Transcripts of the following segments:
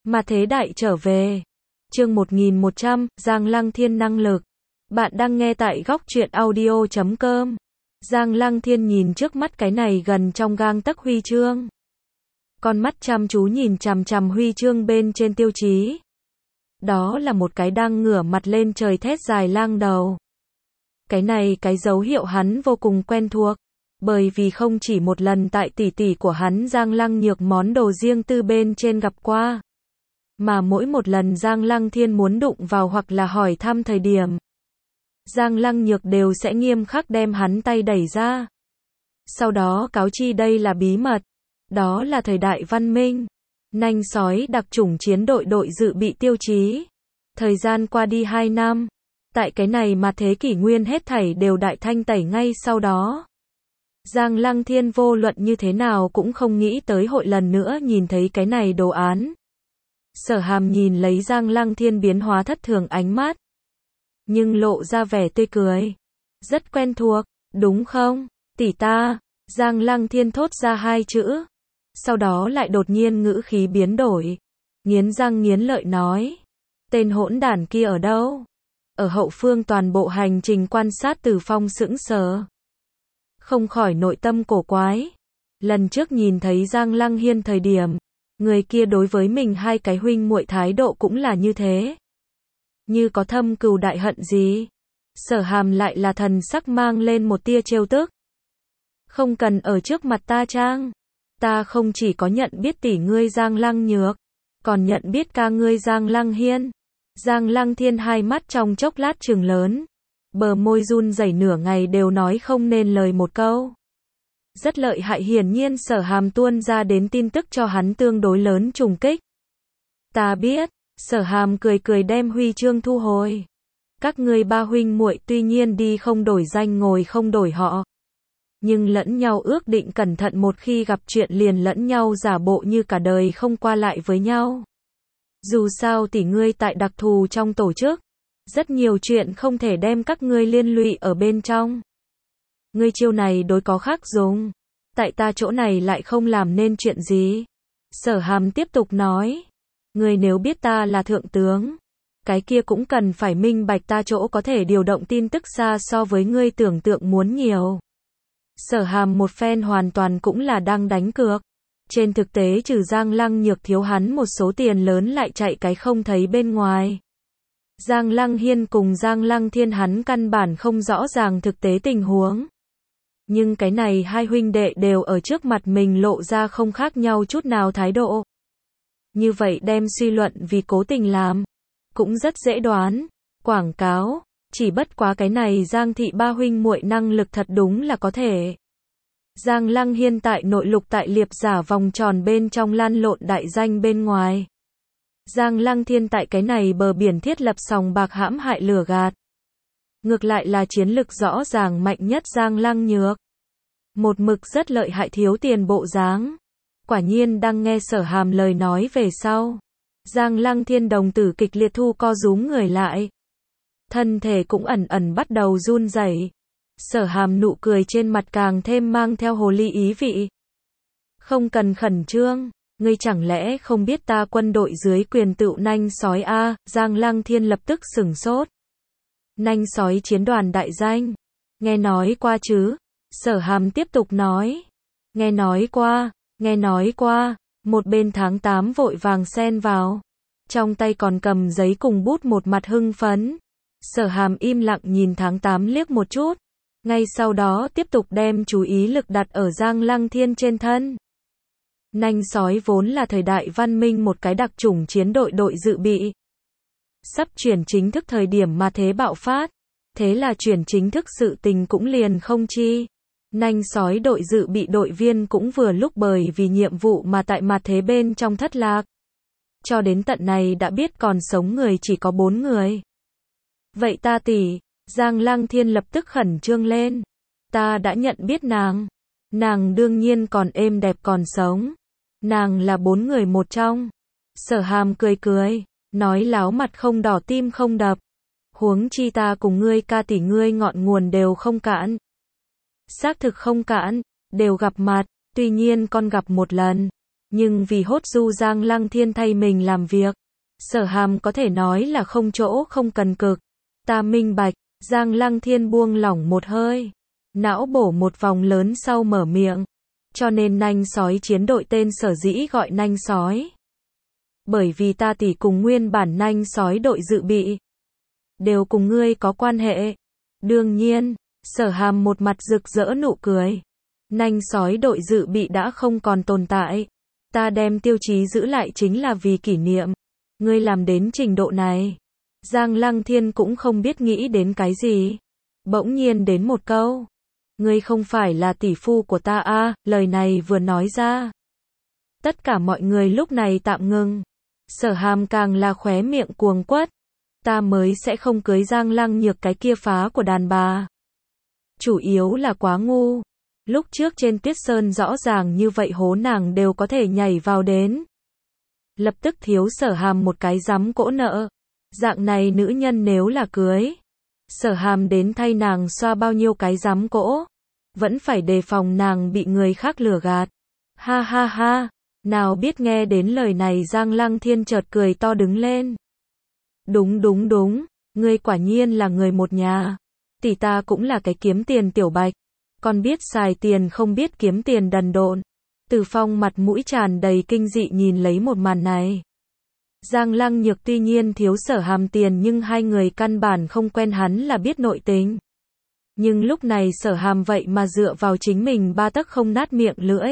Mà thế đại trở về. Chương 1100, Giang Lăng Thiên năng lực. Bạn đang nghe tại góc truyện audio.com. Giang Lăng Thiên nhìn trước mắt cái này gần trong gang tấc huy chương. Con mắt chăm chú nhìn chằm chằm huy chương bên trên tiêu chí. Đó là một cái đang ngửa mặt lên trời thét dài lang đầu. Cái này cái dấu hiệu hắn vô cùng quen thuộc. Bởi vì không chỉ một lần tại tỷ tỷ của hắn Giang Lăng Nhược món đồ riêng tư bên trên gặp qua. Mà mỗi một lần Giang Lăng Thiên muốn đụng vào hoặc là hỏi thăm thời điểm, Giang Lăng Nhược đều sẽ nghiêm khắc đem hắn tay đẩy ra. Sau đó cáo chi đây là bí mật. Đó là thời đại văn minh. Nanh sói đặc chủng chiến đội đội dự bị tiêu chí. Thời gian qua đi 2 năm. Tại cái này mà thế kỷ nguyên hết thảy đều đại thanh tẩy ngay sau đó. Giang Lăng Thiên vô luận như thế nào cũng không nghĩ tới hội lần nữa nhìn thấy cái này đồ án. Sở Hàm nhìn lấy Giang Lăng Thiên biến hóa thất thường ánh mắt. Nhưng lộ ra vẻ tươi cười. Rất quen thuộc, đúng không, tỷ ta? Giang Lăng Thiên thốt ra 2 chữ. Sau đó lại đột nhiên ngữ khí biến đổi. Nghiến răng nghiến lợi nói. Tên hỗn đản kia ở đâu? Ở hậu phương toàn bộ hành trình quan sát Từ Phong sững sờ. Không khỏi nội tâm cổ quái. Lần trước nhìn thấy Giang Lăng Hiên thời điểm, người kia đối với mình hai cái huynh muội thái độ cũng là như thế. Như có thâm cừu đại hận gì. Sở Hàm lại là thần sắc mang lên một tia trêu tức. Không cần ở trước mặt ta trang. Ta không chỉ có nhận biết tỷ ngươi Giang Lăng Nhược, còn nhận biết ca ngươi Giang Lăng Hiên. Giang Lăng Thiên hai mắt trong chốc lát trừng lớn. Bờ môi run rẩy nửa ngày đều nói không nên lời một câu. Rất lợi hại, hiển nhiên Sở Hàm tuôn ra đến tin tức cho hắn tương đối lớn trùng kích. Ta biết. Sở Hàm cười cười đem huy chương thu hồi. Các ngươi ba huynh muội tuy nhiên đi không đổi danh ngồi không đổi họ, nhưng lẫn nhau ước định cẩn thận, một khi gặp chuyện liền lẫn nhau giả bộ như cả đời không qua lại với nhau. Dù sao tỷ ngươi tại đặc thù trong tổ chức, rất nhiều chuyện không thể đem các ngươi liên lụy ở bên trong. Ngươi chiêu này đối có khác dùng, tại ta chỗ này lại không làm nên chuyện gì. Sở Hàm tiếp tục nói. Ngươi nếu biết ta là thượng tướng, cái kia cũng cần phải minh bạch ta chỗ có thể điều động tin tức xa so với ngươi tưởng tượng muốn nhiều. Sở Hàm một phen hoàn toàn cũng là đang đánh cược. Trên thực tế trừ Giang Lăng Nhược thiếu hắn một số tiền lớn lại chạy cái không thấy bên ngoài. Giang Lăng Hiên cùng Giang Lăng Thiên hắn căn bản không rõ ràng thực tế tình huống. Nhưng cái này hai huynh đệ đều ở trước mặt mình lộ ra không khác nhau chút nào thái độ. Như vậy đem suy luận vì cố tình làm, cũng rất dễ đoán. Quảng cáo, chỉ bất quá cái này Giang thị ba huynh muội năng lực thật đúng là có thể. Giang Lăng Hiên tại nội lục tại liệp giả vòng tròn bên trong lan lộn đại danh bên ngoài. Giang Lăng Thiên tại cái này bờ biển thiết lập sòng bạc hãm hại lừa gạt. Ngược lại là chiến lực rõ ràng mạnh nhất Giang Lăng Nhược. Một mực rất lợi hại thiếu tiền bộ dáng. Quả nhiên đang nghe Sở Hàm lời nói về sau. Giang Lăng Thiên đồng tử kịch liệt thu co rúm người lại. Thân thể cũng ẩn ẩn bắt đầu run rẩy. Sở Hàm nụ cười trên mặt càng thêm mang theo hồ ly ý vị. Không cần khẩn trương, ngươi chẳng lẽ không biết ta quân đội dưới quyền tựu nanh sói a? Giang Lăng Thiên lập tức sửng sốt. Nanh sói chiến đoàn đại danh, nghe nói qua chứ? Sở Hàm tiếp tục nói. Nghe nói qua, một bên tháng 8 vội vàng xen vào. Trong tay còn cầm giấy cùng bút một mặt hưng phấn. Sở Hàm im lặng nhìn tháng 8 liếc một chút. Ngay sau đó tiếp tục đem chú ý lực đặt ở Giang Lăng Thiên trên thân. Nanh sói vốn là thời đại văn minh một cái đặc chủng chiến đội đội dự bị. Sắp chuyển chính thức thời điểm mà thế bạo phát. Thế là chuyển chính thức sự tình cũng liền không chi. Nanh sói đội dự bị đội viên cũng vừa lúc bởi vì nhiệm vụ mà tại mặt thế bên trong thất lạc. Cho đến tận này đã biết còn sống người chỉ có 4 người. Vậy ta tỷ, Giang Lăng Thiên lập tức khẩn trương lên. Ta đã nhận biết nàng. Nàng đương nhiên còn êm đẹp còn sống. Nàng là 4 người một trong. Sở Hàm cười cười, nói láo mặt không đỏ tim không đập. Huống chi ta cùng ngươi ca tỷ ngươi ngọn nguồn đều không cạn. Xác thực không cạn, đều gặp mặt, tuy nhiên con gặp một lần. Nhưng vì hốt du Giang Lăng Thiên thay mình làm việc, Sở Hàm có thể nói là không chỗ không cần cực. Ta minh bạch. Giang Lăng Thiên buông lỏng một hơi, não bổ một vòng lớn sau mở miệng. Cho nên nanh sói chiến đội tên sở dĩ gọi nanh sói. Bởi vì ta tỷ cùng nguyên bản nanh sói đội dự bị đều cùng ngươi có quan hệ. Đương nhiên, Sở Hàm một mặt rực rỡ nụ cười. Nanh sói đội dự bị đã không còn tồn tại. Ta đem tiêu chí giữ lại chính là vì kỷ niệm. Ngươi làm đến trình độ này. Giang Lăng Thiên cũng không biết nghĩ đến cái gì. Bỗng nhiên đến một câu. Ngươi không phải là tỷ phu của ta à, lời này vừa nói ra. Tất cả mọi người lúc này tạm ngừng. Sở Hàm càng là khóe miệng cuồng quất. Ta mới sẽ không cưới Giang Lăng Nhược cái kia phá của đàn bà. Chủ yếu là quá ngu. Lúc trước trên Tuyết Sơn rõ ràng như vậy hố nàng đều có thể nhảy vào đến. Lập tức thiếu Sở Hàm một cái giám cỗ nợ. Dạng này nữ nhân nếu là cưới, Sở Hàm đến thay nàng xoa bao nhiêu cái giám cỗ, vẫn phải đề phòng nàng bị người khác lừa gạt. Ha ha ha, nào biết nghe đến lời này Giang Lăng Thiên chợt cười to đứng lên. Đúng đúng đúng, ngươi quả nhiên là người một nhà. Tỷ ta cũng là cái kiếm tiền tiểu bạch, còn biết xài tiền không biết kiếm tiền đần độn. Từ Phong mặt mũi tràn đầy kinh dị nhìn lấy một màn này. Giang Lăng Nhược tuy nhiên thiếu Sở Hàm tiền nhưng hai người căn bản không quen hắn là biết nội tình. Nhưng lúc này Sở Hàm vậy mà dựa vào chính mình ba tấc không nát miệng lưỡi.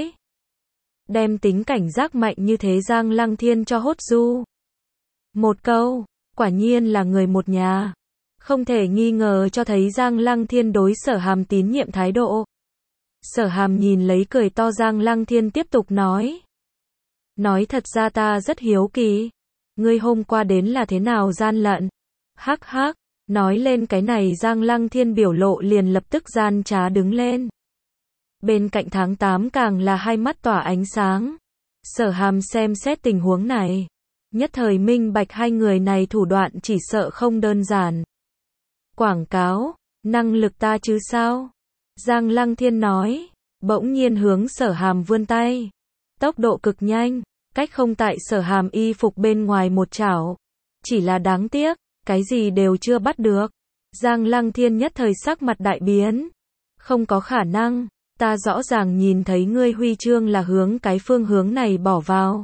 Đem tính cảnh giác mạnh như thế Giang Lăng Thiên cho hốt du. Một câu, quả nhiên là người một nhà. Không thể nghi ngờ cho thấy Giang Lăng Thiên đối Sở Hàm tín nhiệm thái độ. Sở Hàm nhìn lấy cười to Giang Lăng Thiên tiếp tục nói. Nói thật ra ta rất hiếu kỳ. Ngươi hôm qua đến là thế nào gian lận? Hắc hắc, nói lên cái này Giang Lăng Thiên biểu lộ liền lập tức gian trá đứng lên. Bên cạnh tháng 8 càng là hai mắt tỏa ánh sáng. Sở Hàm xem xét tình huống này. Nhất thời minh bạch hai người này thủ đoạn chỉ sợ không đơn giản. Quảng cáo, năng lực ta chứ sao? Giang Lăng Thiên nói, bỗng nhiên hướng Sở Hàm vươn tay. Tốc độ cực nhanh. Cách không tại Sở Hàm y phục bên ngoài một chảo. Chỉ là đáng tiếc, cái gì đều chưa bắt được. Giang Lăng Thiên nhất thời sắc mặt đại biến. Không có khả năng, ta rõ ràng nhìn thấy ngươi huy chương là hướng cái phương hướng này bỏ vào.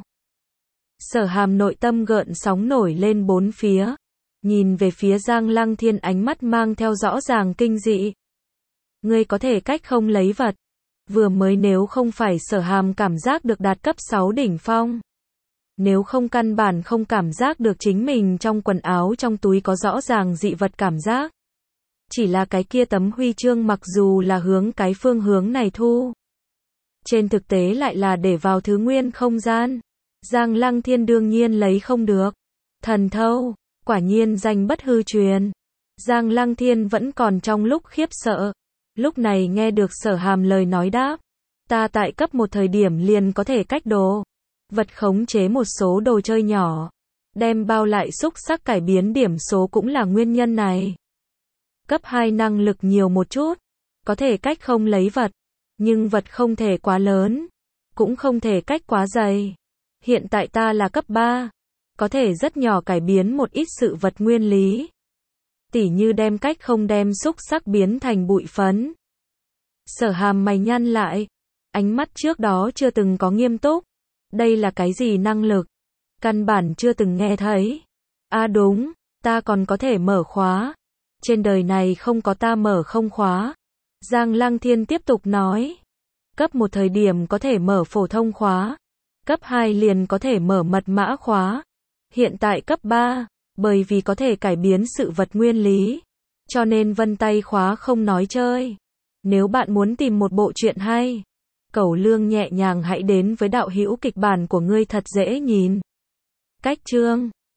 Sở Hàm nội tâm gợn sóng nổi lên bốn phía. Nhìn về phía Giang Lăng Thiên ánh mắt mang theo rõ ràng kinh dị. Ngươi có thể cách không lấy vật. Vừa mới nếu không phải Sở Hàm cảm giác được đạt cấp 6 đỉnh phong. Nếu không căn bản không cảm giác được chính mình trong quần áo trong túi có rõ ràng dị vật cảm giác. Chỉ là cái kia tấm huy chương mặc dù là hướng cái phương hướng này thu. Trên thực tế lại là để vào thứ nguyên không gian. Giang Lăng Thiên đương nhiên lấy không được. Thần thâu, quả nhiên danh bất hư truyền. Giang Lăng Thiên vẫn còn trong lúc khiếp sợ. Lúc này nghe được Sở Hàm lời nói đáp. Ta tại cấp một thời điểm liền có thể cách đồ. Vật khống chế một số đồ chơi nhỏ. Đem bao lại xúc sắc cải biến điểm số cũng là nguyên nhân này. Cấp 2 năng lực nhiều một chút. Có thể cách không lấy vật. Nhưng vật không thể quá lớn. Cũng không thể cách quá dày. Hiện tại ta là cấp 3. Có thể rất nhỏ cải biến một ít sự vật nguyên lý. Tỉ như đem cách không đem xúc sắc biến thành bụi phấn. Sở Hàm mày nhăn lại. Ánh mắt trước đó chưa từng có nghiêm túc. Đây là cái gì năng lực? Căn bản chưa từng nghe thấy. À đúng, ta còn có thể mở khóa. Trên đời này không có ta mở không khóa. Giang Lăng Thiên tiếp tục nói. Cấp 1 thời điểm có thể mở phổ thông khóa. Cấp 2 liền có thể mở mật mã khóa. Hiện tại cấp 3, bởi vì có thể cải biến sự vật nguyên lý. Cho nên vân tay khóa không nói chơi. Nếu bạn muốn tìm một bộ truyện hay, Cẩu Lương nhẹ nhàng hãy đến với đạo hữu kịch bản của ngươi thật dễ nhìn. Cách chương